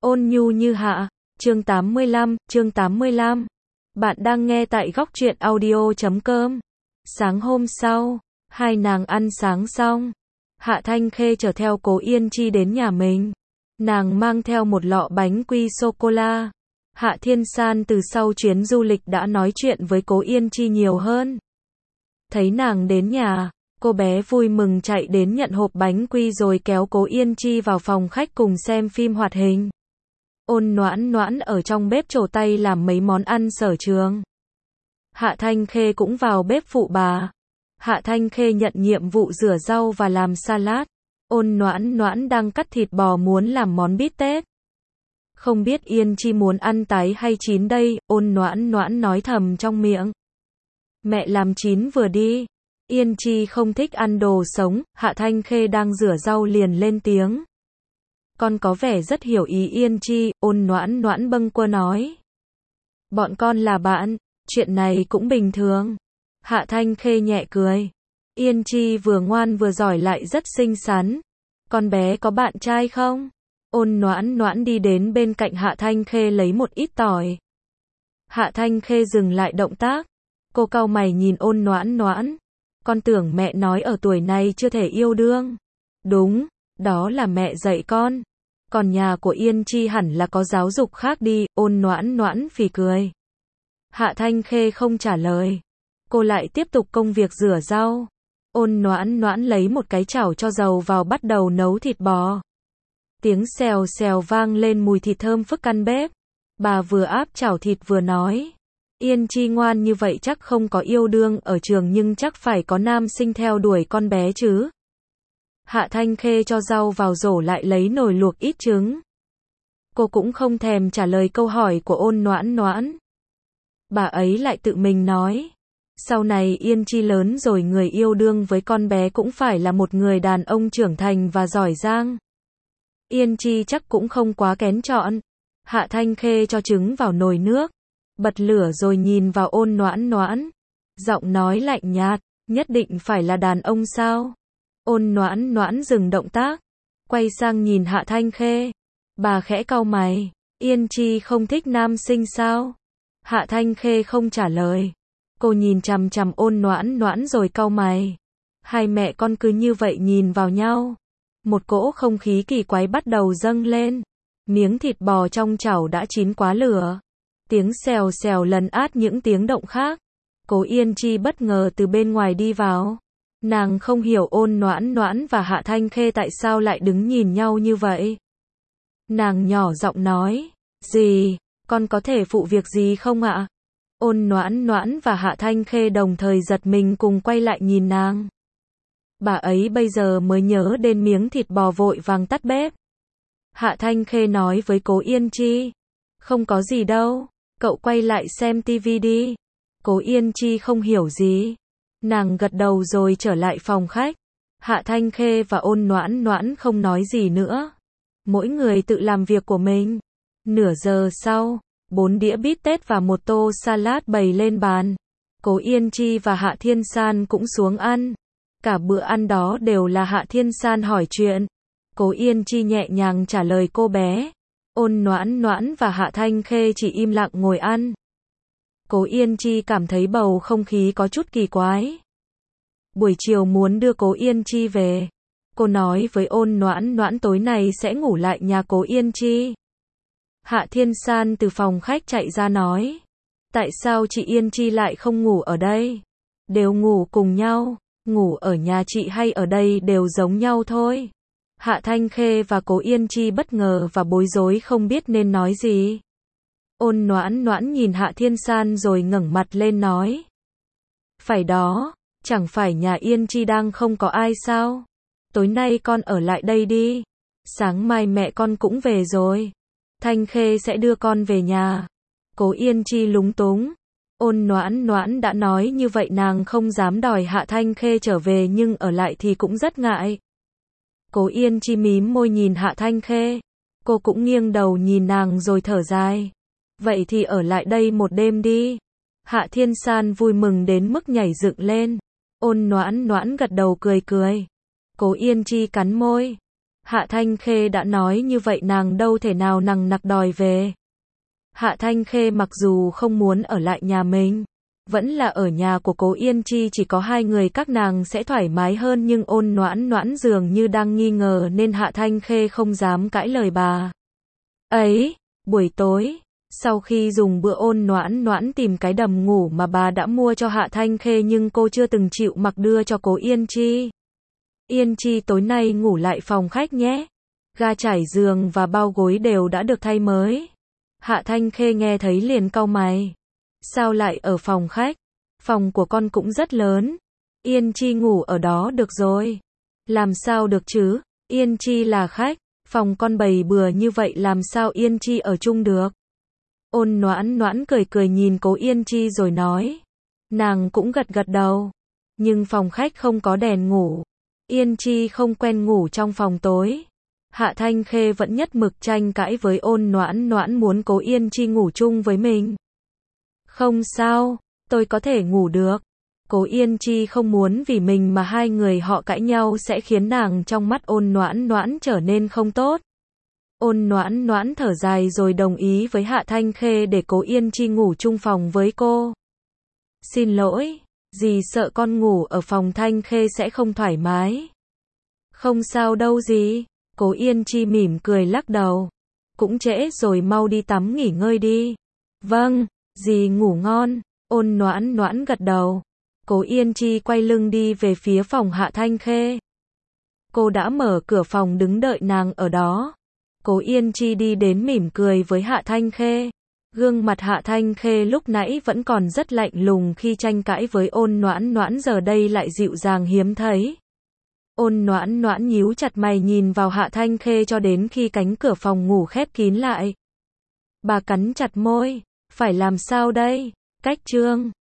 Ôn nhu như hạ, chương 85. Bạn đang nghe tại góc truyện audio.com. Sáng hôm sau, hai nàng ăn sáng xong, Hạ Thanh Khê chở theo Cố Yên Chi đến nhà mình. Nàng mang theo một lọ bánh quy sô-cô-la. Hạ Thiên San từ sau chuyến du lịch đã nói chuyện với Cố Yên Chi nhiều hơn. Thấy nàng đến nhà, cô bé vui mừng chạy đến nhận hộp bánh quy rồi kéo Cố Yên Chi vào phòng khách cùng xem phim hoạt hình. Ôn Noãn Noãn ở trong bếp trổ tay làm mấy món ăn sở trường. Hạ Thanh Khê cũng vào bếp phụ bà. Hạ Thanh Khê nhận nhiệm vụ rửa rau và làm salad. Ôn Noãn Noãn đang cắt thịt bò muốn làm món bít tết. Không biết Yên Chi muốn ăn tái hay chín đây, Ôn Noãn Noãn nói thầm trong miệng. Mẹ làm chín vừa đi. Yên Chi không thích ăn đồ sống, Hạ Thanh Khê đang rửa rau liền lên tiếng. Con có vẻ rất hiểu ý Yên Chi, Ôn Noãn Noãn bâng quơ nói. Bọn con là bạn, chuyện này cũng bình thường. Hạ Thanh Khê nhẹ cười. Yên Chi vừa ngoan vừa giỏi lại rất xinh xắn. Con bé có bạn trai không? Ôn Noãn Noãn đi đến bên cạnh Hạ Thanh Khê lấy một ít tỏi. Hạ Thanh Khê dừng lại động tác. Cô cau mày nhìn Ôn Noãn Noãn. Con tưởng mẹ nói ở tuổi này chưa thể yêu đương. Đúng, đó là mẹ dạy con. Còn nhà của Yên Chi hẳn là có giáo dục khác đi, Ôn Noãn Noãn phì cười. Hạ Thanh Khê không trả lời. Cô lại tiếp tục công việc rửa rau. Ôn Noãn Noãn lấy một cái chảo cho dầu vào bắt đầu nấu thịt bò. Tiếng xèo xèo vang lên mùi thịt thơm phức căn bếp. Bà vừa áp chảo thịt vừa nói. Yên Chi ngoan như vậy chắc không có yêu đương ở trường nhưng chắc phải có nam sinh theo đuổi con bé chứ. Hạ Thanh Khê cho rau vào rổ lại lấy nồi luộc ít trứng. Cô cũng không thèm trả lời câu hỏi của Ôn Noãn Noãn. Bà ấy lại tự mình nói. Sau này Yên Chi lớn rồi người yêu đương với con bé cũng phải là một người đàn ông trưởng thành và giỏi giang. Yên Chi chắc cũng không quá kén chọn. Hạ Thanh Khê cho trứng vào nồi nước. Bật lửa rồi nhìn vào Ôn Noãn Noãn. Giọng nói lạnh nhạt, nhất định phải là đàn ông sao? Ôn Noãn Noãn dừng động tác. Quay sang nhìn Hạ Thanh Khê. Bà khẽ cau mày. Yên Chi không thích nam sinh sao? Hạ Thanh Khê không trả lời. Cô nhìn chằm chằm Ôn Noãn Noãn rồi cau mày. Hai mẹ con cứ như vậy nhìn vào nhau. Một cỗ không khí kỳ quái bắt đầu dâng lên. Miếng thịt bò trong chảo đã chín quá lửa. Tiếng xèo xèo lấn át những tiếng động khác. Cố Yên Chi bất ngờ từ bên ngoài đi vào. Nàng không hiểu Ôn Noãn Noãn và Hạ Thanh Khê tại sao lại đứng nhìn nhau như vậy. Nàng nhỏ giọng nói. Gì, con có thể phụ việc gì không ạ? Ôn Noãn Noãn và Hạ Thanh Khê đồng thời giật mình cùng quay lại nhìn nàng. Bà ấy bây giờ mới nhớ đến miếng thịt bò vội vàng tắt bếp. Hạ Thanh Khê nói với Cố Yên Chi. Không có gì đâu, cậu quay lại xem tivi đi. Cố Yên Chi không hiểu gì. Nàng gật đầu rồi trở lại phòng khách. Hạ Thanh Khê và Ôn Noãn Noãn không nói gì nữa. Mỗi người tự làm việc của mình. Nửa giờ sau, 4 đĩa bít tết và một tô salad bày lên bàn. Cố Yên Chi và Hạ Thiên San cũng xuống ăn. Cả bữa ăn đó đều là Hạ Thiên San hỏi chuyện. Cố Yên Chi nhẹ nhàng trả lời cô bé. Ôn Noãn Noãn và Hạ Thanh Khê chỉ im lặng ngồi ăn. Cố Yên Chi cảm thấy bầu không khí có chút kỳ quái. Buổi chiều muốn đưa Cố Yên Chi về. Cô nói với Ôn Noãn Noãn tối nay sẽ ngủ lại nhà Cố Yên Chi. Hạ Thiên San từ phòng khách chạy ra nói. Tại sao chị Yên Chi lại không ngủ ở đây? Đều ngủ cùng nhau. Ngủ ở nhà chị hay ở đây đều giống nhau thôi. Hạ Thanh Khê và Cố Yên Chi bất ngờ và bối rối không biết nên nói gì. Ôn Noãn Noãn nhìn Hạ Thiên San rồi ngẩng mặt lên nói. Phải đó, chẳng phải nhà Yên Chi đang không có ai sao? Tối nay con ở lại đây đi. Sáng mai mẹ con cũng về rồi. Thanh Khê sẽ đưa con về nhà. Cố Yên Chi lúng túng. Ôn Noãn Noãn đã nói như vậy nàng không dám đòi Hạ Thanh Khê trở về nhưng ở lại thì cũng rất ngại. Cố Yên Chi mím môi nhìn Hạ Thanh Khê. Cô cũng nghiêng đầu nhìn nàng rồi thở dài. Vậy thì ở lại đây một đêm đi. Hạ Thiên San vui mừng đến mức nhảy dựng lên. Ôn Noãn Noãn gật đầu cười cười. Cố Yên Chi cắn môi. Hạ Thanh Khê đã nói như vậy nàng đâu thể nào nằng nặc đòi về. Hạ Thanh Khê mặc dù không muốn ở lại nhà mình, vẫn là ở nhà của Cố Yên Chi chỉ có hai người các nàng sẽ thoải mái hơn, nhưng Ôn Noãn Noãn dường như đang nghi ngờ nên Hạ Thanh Khê không dám cãi lời bà ấy. Buổi tối, sau khi dùng bữa, Ôn Noãn Noãn tìm cái đầm ngủ mà bà đã mua cho Hạ Thanh Khê nhưng cô chưa từng chịu mặc đưa cho Cố Yên Chi. Yên Chi tối nay ngủ lại phòng khách nhé. Ga trải giường và bao gối đều đã được thay mới. Hạ Thanh Khê nghe thấy liền cau mày. Sao lại ở phòng khách? Phòng của con cũng rất lớn. Yên Chi ngủ ở đó được rồi. Làm sao được chứ? Yên Chi là khách. Phòng con bày bừa như vậy làm sao Yên Chi ở chung được? Ôn Noãn Noãn cười cười nhìn Cố Yên Chi rồi nói. Nàng cũng gật gật đầu. Nhưng phòng khách không có đèn ngủ. Yên Chi không quen ngủ trong phòng tối. Hạ Thanh Khê vẫn nhất mực tranh cãi với Ôn Noãn Noãn muốn Cố Yên Chi ngủ chung với mình. Không sao, tôi có thể ngủ được. Cố Yên Chi không muốn vì mình mà hai người họ cãi nhau sẽ khiến nàng trong mắt Ôn Noãn Noãn trở nên không tốt. Ôn Noãn Noãn thở dài rồi đồng ý với Hạ Thanh Khê để Cố Yên Chi ngủ chung phòng với cô. Xin lỗi, dì sợ con ngủ ở phòng Thanh Khê sẽ không thoải mái. Không sao đâu dì. Cố Yên Chi mỉm cười lắc đầu. Cũng trễ rồi, mau đi tắm nghỉ ngơi đi. Vâng, dì ngủ ngon. Ôn Noãn Noãn gật đầu. Cố Yên Chi quay lưng đi về phía phòng Hạ Thanh Khê. Cô đã mở cửa phòng đứng đợi nàng ở đó. Cố Yên Chi đi đến mỉm cười với Hạ Thanh Khê. Gương mặt Hạ Thanh Khê lúc nãy vẫn còn rất lạnh lùng khi tranh cãi với Ôn Noãn Noãn, giờ đây lại dịu dàng hiếm thấy. Ôn Noãn Noãn nhíu chặt mày nhìn vào Hạ Thanh Khê cho đến khi cánh cửa phòng ngủ khép kín lại. Bà cắn chặt môi, phải làm sao đây? Cách chương